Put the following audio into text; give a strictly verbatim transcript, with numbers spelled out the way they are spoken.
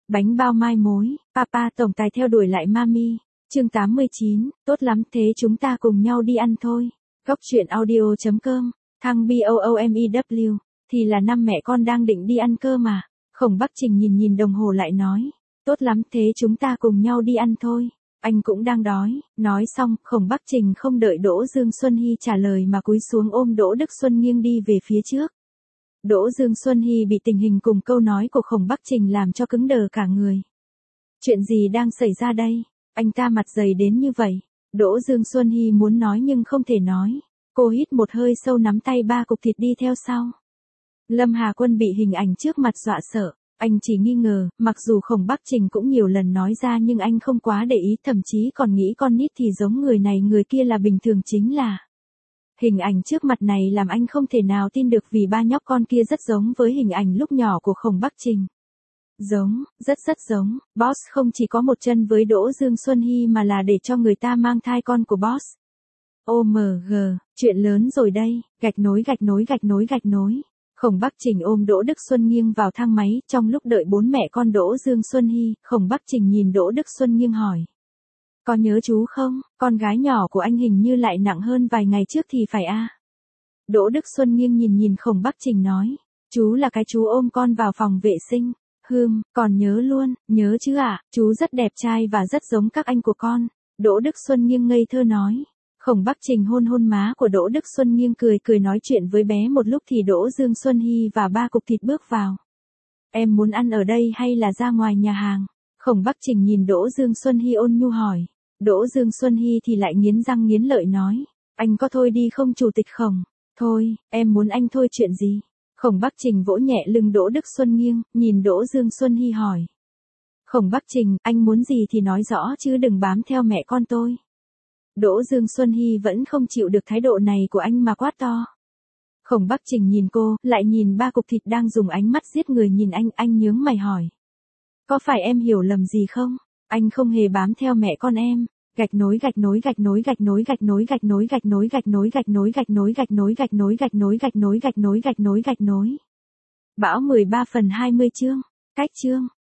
Bánh bao mai mối, Papa tổng tài theo đuổi lại Mami. Chương tám mươi chín, tốt lắm thế chúng ta cùng nhau đi ăn thôi. Góc truyện audio chấm com, thằng B O O M E W, thì là năm mẹ con đang định đi ăn cơ mà. Khổng Bắc Trình nhìn nhìn đồng hồ lại nói, tốt lắm thế chúng ta cùng nhau đi ăn thôi. Anh cũng đang đói, nói xong, Khổng Bắc Trình không đợi Đỗ Dương Xuân Hy trả lời mà cúi xuống ôm Đỗ Đức Xuân nghiêng đi về phía trước. Đỗ Dương Xuân Hy bị tình hình cùng câu nói của Khổng Bắc Trình làm cho cứng đờ cả người. Chuyện gì đang xảy ra đây? Anh ta mặt dày đến như vậy. Đỗ Dương Xuân Hy muốn nói nhưng không thể nói. Cô hít một hơi sâu nắm tay ba cục thịt đi theo sau. Lâm Hà Quân bị hình ảnh trước mặt dọa sợ. Anh chỉ nghi ngờ, mặc dù Khổng Bắc Trình cũng nhiều lần nói ra nhưng anh không quá để ý, thậm chí còn nghĩ con nít thì giống người này người kia là bình thường chính là. Hình ảnh trước mặt này làm anh không thể nào tin được vì ba nhóc con kia rất giống với hình ảnh lúc nhỏ của Khổng Bắc Trình. Giống, rất rất giống, Boss không chỉ có một chân với Đỗ Dương Xuân Hy mà là để cho người ta mang thai con của Boss. ô em giê, chuyện lớn rồi đây, gạch nối gạch nối gạch nối gạch nối. Khổng Bắc Trình ôm Đỗ Đức Xuân Nghiêng vào thang máy, trong lúc đợi bốn mẹ con Đỗ Dương Xuân Hy, Khổng Bắc Trình nhìn Đỗ Đức Xuân Nghiêng hỏi. Có nhớ chú không, con gái nhỏ của anh hình như lại nặng hơn vài ngày trước thì phải a? Đỗ Đức Xuân Nghiêng nhìn nhìn Khổng Bắc Trình nói, chú là cái chú ôm con vào phòng vệ sinh. Hừm, còn nhớ luôn, nhớ chứ ạ, à, chú rất đẹp trai và rất giống các anh của con. Đỗ Đức Xuân Nghiêng ngây thơ nói. Khổng Bắc Trình hôn hôn má của Đỗ Đức Xuân Nghiêng cười cười nói chuyện với bé một lúc thì Đỗ Dương Xuân Hy và ba cục thịt bước vào. Em muốn ăn ở đây hay là ra ngoài nhà hàng? Khổng Bắc Trình nhìn Đỗ Dương Xuân Hy ôn nhu hỏi. Đỗ Dương Xuân Hy thì lại nghiến răng nghiến lợi nói. Anh có thôi đi không chủ tịch Khổng? Thôi, em muốn anh thôi chuyện gì? Khổng Bắc Trình vỗ nhẹ lưng Đỗ Đức Xuân Nghiêng, nhìn Đỗ Dương Xuân Hy hỏi. Khổng Bắc Trình, anh muốn gì thì nói rõ chứ đừng bám theo mẹ con tôi. Đỗ Dương Xuân Hy vẫn không chịu được thái độ này của anh mà quát to. Khổng Bắc Trình nhìn cô, lại nhìn ba cục thịt đang dùng ánh mắt giết người nhìn anh, anh nhướng mày hỏi. Có phải em hiểu lầm gì không? Anh không hề bám theo mẹ con em. Gạch nối gạch nối gạch nối gạch nối gạch nối gạch nối gạch nối gạch nối gạch nối gạch nối gạch nối gạch nối gạch nối gạch nối gạch nối gạch nối gạch nối. Bão mười ba phần hai mươi chương. Cách chương.